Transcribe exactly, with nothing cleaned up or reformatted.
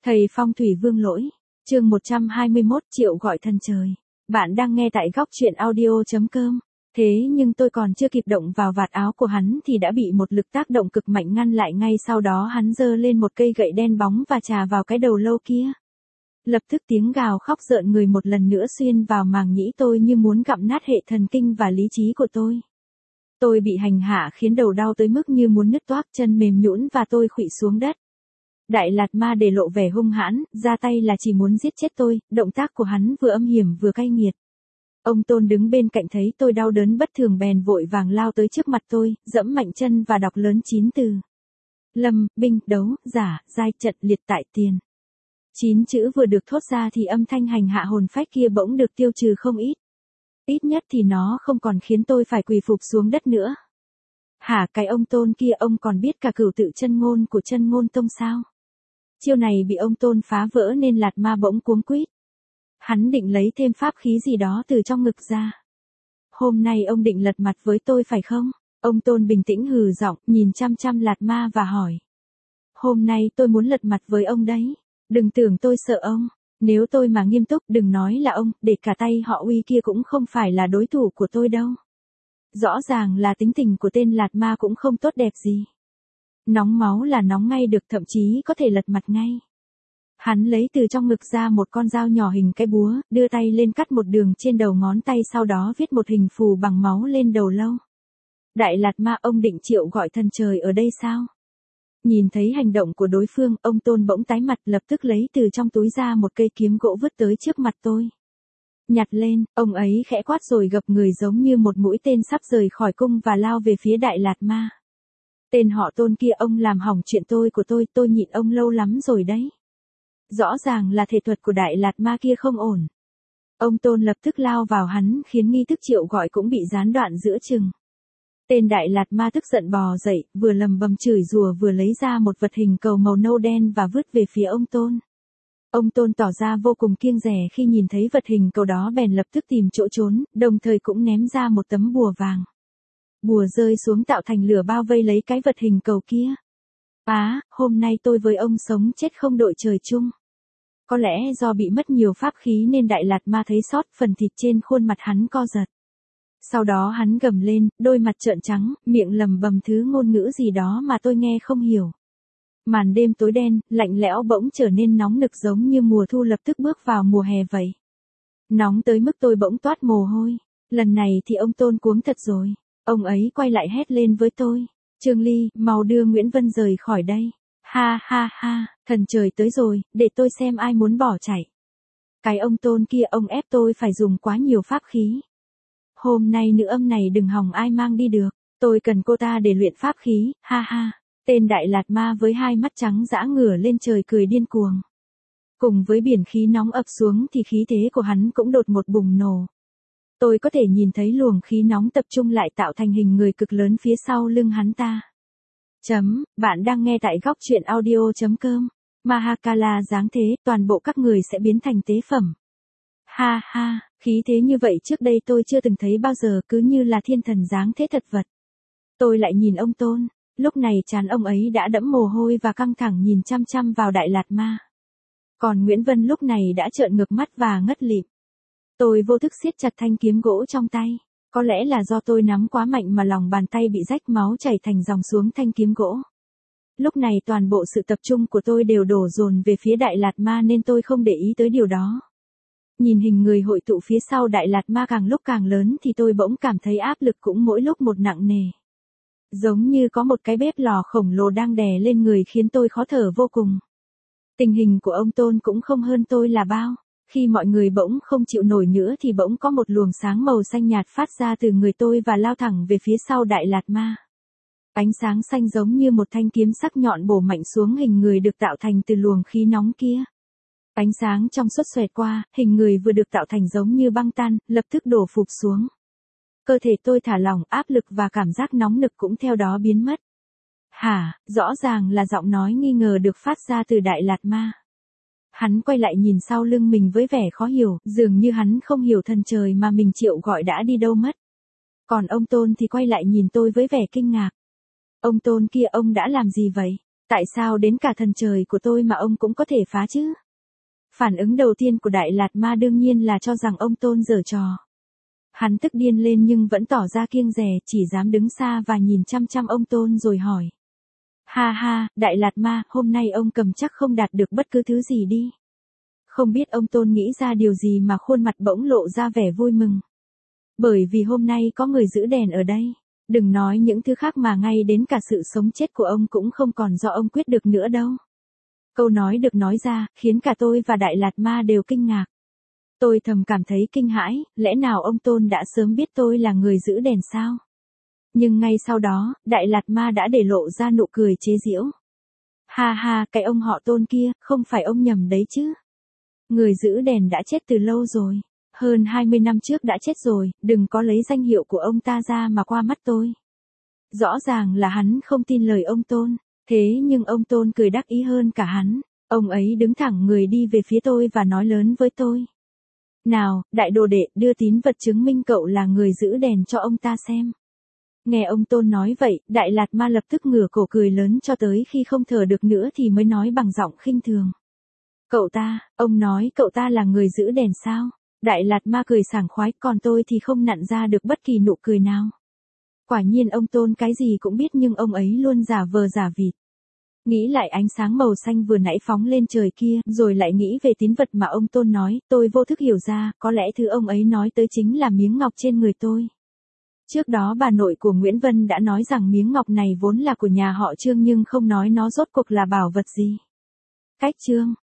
Thầy Phong thủy Vương Lỗi, chương một trăm hai mươi mốt Triệu gọi thần trời. Bạn đang nghe tại góc truyện audio.com. Thế nhưng tôi còn chưa kịp động vào vạt áo của hắn thì đã bị một lực tác động cực mạnh ngăn lại, ngay sau đó hắn giơ lên một cây gậy đen bóng và chà vào cái đầu lâu kia. Lập tức tiếng gào khóc rợn người một lần nữa xuyên vào màng nhĩ tôi như muốn gặm nát hệ thần kinh và lý trí của tôi. Tôi bị hành hạ khiến đầu đau tới mức như muốn nứt toác, chân mềm nhũn và tôi khuỵu xuống đất. Đại Lạt Ma để lộ vẻ hung hãn, ra tay là chỉ muốn giết chết tôi, động tác của hắn vừa âm hiểm vừa cay nghiệt. Ông Tôn đứng bên cạnh thấy tôi đau đớn bất thường bèn vội vàng lao tới trước mặt tôi, giẫm mạnh chân và đọc lớn chín từ. Lâm, binh, đấu, giả, giai, trận, liệt, tại, tiền. Chín chữ vừa được thốt ra thì âm thanh hành hạ hồn phách kia bỗng được tiêu trừ không ít. Ít nhất thì nó không còn khiến tôi phải quỳ phục xuống đất nữa. Hả, cái ông Tôn kia, ông còn biết cả cửu tự chân ngôn của Chân Ngôn Tông sao? Chiêu này bị ông Tôn phá vỡ nên Lạt Ma bỗng cuống quýt. Hắn định lấy thêm pháp khí gì đó từ trong ngực ra. Hôm nay ông định lật mặt với tôi phải không? Ông Tôn bình tĩnh hừ giọng, nhìn chăm chăm Lạt Ma và hỏi. Hôm nay tôi muốn lật mặt với ông đấy. Đừng tưởng tôi sợ ông. Nếu tôi mà nghiêm túc, đừng nói là ông, để cả tay họ Uy kia cũng không phải là đối thủ của tôi đâu. Rõ ràng là tính tình của tên Lạt Ma cũng không tốt đẹp gì. Nóng máu là nóng ngay được, thậm chí có thể lật mặt ngay. Hắn lấy từ trong ngực ra một con dao nhỏ hình cái búa, đưa tay lên cắt một đường trên đầu ngón tay, sau đó viết một hình phù bằng máu lên đầu lâu. Đại Lạt Ma, ông định triệu gọi thần trời ở đây sao? Nhìn thấy hành động của đối phương, ông Tôn bỗng tái mặt, lập tức lấy từ trong túi ra một cây kiếm gỗ vứt tới trước mặt tôi. Nhặt lên, ông ấy khẽ quát rồi gập người giống như một mũi tên sắp rời khỏi cung và lao về phía Đại Lạt Ma. Tên họ Tôn kia, ông làm hỏng chuyện tôi của tôi, tôi nhịn ông lâu lắm rồi đấy. Rõ ràng là thể thuật của Đại Lạt Ma kia không ổn. Ông Tôn lập tức lao vào hắn, khiến nghi thức triệu gọi cũng bị gián đoạn giữa chừng. Tên Đại Lạt Ma tức giận bò dậy, vừa lầm bầm chửi rủa vừa lấy ra một vật hình cầu màu nâu đen và vứt về phía ông Tôn. Ông Tôn tỏ ra vô cùng kiêng dè khi nhìn thấy vật hình cầu đó, bèn lập tức tìm chỗ trốn, đồng thời cũng ném ra một tấm bùa vàng. Bùa rơi xuống tạo thành lửa bao vây lấy cái vật hình cầu kia. Á, hôm nay tôi với ông sống chết không đội trời chung. Có lẽ do bị mất nhiều pháp khí nên Đại Lạt Ma thấy sót, phần thịt trên khuôn mặt hắn co giật. Sau đó hắn gầm lên, đôi mặt trợn trắng, miệng lầm bầm thứ ngôn ngữ gì đó mà tôi nghe không hiểu. Màn đêm tối đen, lạnh lẽo bỗng trở nên nóng nực giống như mùa thu lập tức bước vào mùa hè vậy. Nóng tới mức tôi bỗng toát mồ hôi. Lần này thì ông Tôn cuống thật rồi. Ông ấy quay lại hét lên với tôi. Trương Ly, mau đưa Nguyễn Vân rời khỏi đây. Ha ha ha, thần trời tới rồi, để tôi xem ai muốn bỏ chạy. Cái ông Tôn kia, ông ép tôi phải dùng quá nhiều pháp khí. Hôm nay nữ âm này đừng hòng ai mang đi được. Tôi cần cô ta để luyện pháp khí, ha ha. Tên Đại Lạt Ma với hai mắt trắng dã ngửa lên trời cười điên cuồng. Cùng với biển khí nóng ập xuống thì khí thế của hắn cũng đột một bùng nổ. Tôi có thể nhìn thấy luồng khí nóng tập trung lại tạo thành hình người cực lớn phía sau lưng hắn ta. Chấm, bạn đang nghe tại góc truyện audio.com. Mahakala giáng thế, toàn bộ các người sẽ biến thành tế phẩm. Ha ha, khí thế như vậy trước đây tôi chưa từng thấy bao giờ, cứ như là thiên thần giáng thế thật vật. Tôi lại nhìn ông Tôn, lúc này trán ông ấy đã đẫm mồ hôi và căng thẳng nhìn chăm chăm vào Đại Lạt Ma. Còn Nguyễn Vân lúc này đã trợn ngược mắt và ngất lịm. Tôi vô thức siết chặt thanh kiếm gỗ trong tay. Có lẽ là do tôi nắm quá mạnh mà lòng bàn tay bị rách, máu chảy thành dòng xuống thanh kiếm gỗ. Lúc này toàn bộ sự tập trung của tôi đều đổ dồn về phía Đại Lạt Ma nên tôi không để ý tới điều đó. Nhìn hình người hội tụ phía sau Đại Lạt Ma càng lúc càng lớn thì tôi bỗng cảm thấy áp lực cũng mỗi lúc một nặng nề. Giống như có một cái bếp lò khổng lồ đang đè lên người khiến tôi khó thở vô cùng. Tình hình của ông Tôn cũng không hơn tôi là bao. Khi mọi người bỗng không chịu nổi nữa thì bỗng có một luồng sáng màu xanh nhạt phát ra từ người tôi và lao thẳng về phía sau Đại Lạt Ma. Ánh sáng xanh giống như một thanh kiếm sắc nhọn bổ mạnh xuống hình người được tạo thành từ luồng khí nóng kia. Ánh sáng trong suốt xoẹt qua, hình người vừa được tạo thành giống như băng tan, lập tức đổ phụp xuống. Cơ thể tôi thả lỏng, áp lực và cảm giác nóng nực cũng theo đó biến mất. Hả, rõ ràng là giọng nói nghi ngờ được phát ra từ Đại Lạt Ma. Hắn quay lại nhìn sau lưng mình với vẻ khó hiểu, dường như hắn không hiểu thần trời mà mình triệu gọi đã đi đâu mất. Còn ông Tôn thì quay lại nhìn tôi với vẻ kinh ngạc. Ông Tôn kia, ông đã làm gì vậy? Tại sao đến cả thần trời của tôi mà ông cũng có thể phá chứ? Phản ứng đầu tiên của Đại Lạt Ma đương nhiên là cho rằng ông Tôn giở trò. Hắn tức điên lên nhưng vẫn tỏ ra kiêng dè, chỉ dám đứng xa và nhìn chăm chăm ông Tôn rồi hỏi. Ha ha, Đại Lạt Ma, hôm nay ông cầm chắc không đạt được bất cứ thứ gì đi. Không biết ông Tôn nghĩ ra điều gì mà khuôn mặt bỗng lộ ra vẻ vui mừng. Bởi vì hôm nay có người giữ đèn ở đây. Đừng nói những thứ khác mà ngay đến cả sự sống chết của ông cũng không còn do ông quyết được nữa đâu. Câu nói được nói ra, khiến cả tôi và Đại Lạt Ma đều kinh ngạc. Tôi thầm cảm thấy kinh hãi, lẽ nào ông Tôn đã sớm biết tôi là người giữ đèn sao? Nhưng ngay sau đó, Đại Lạt Ma đã để lộ ra nụ cười chế giễu. Ha ha, cái ông họ Tôn kia, không phải ông nhầm đấy chứ. Người giữ đèn đã chết từ lâu rồi. Hơn hai mươi năm trước đã chết rồi, đừng có lấy danh hiệu của ông ta ra mà qua mắt tôi. Rõ ràng là hắn không tin lời ông Tôn, thế nhưng ông Tôn cười đắc ý hơn cả hắn. Ông ấy đứng thẳng người đi về phía tôi và nói lớn với tôi. Nào, đại đồ đệ, đưa tín vật chứng minh cậu là người giữ đèn cho ông ta xem. Nghe ông Tôn nói vậy, Đại Lạt Ma lập tức ngửa cổ cười lớn cho tới khi không thở được nữa thì mới nói bằng giọng khinh thường. Cậu ta, ông nói cậu ta là người giữ đèn sao? Đại Lạt Ma cười sảng khoái, còn tôi thì không nặn ra được bất kỳ nụ cười nào. Quả nhiên ông Tôn cái gì cũng biết nhưng ông ấy luôn giả vờ giả vịt. Nghĩ lại ánh sáng màu xanh vừa nãy phóng lên trời kia, rồi lại nghĩ về tín vật mà ông Tôn nói, tôi vô thức hiểu ra, có lẽ thứ ông ấy nói tới chính là miếng ngọc trên người tôi. Trước đó bà nội của Nguyễn Vân đã nói rằng miếng ngọc này vốn là của nhà họ Trương nhưng không nói nó rốt cuộc là bảo vật gì. Cách Trương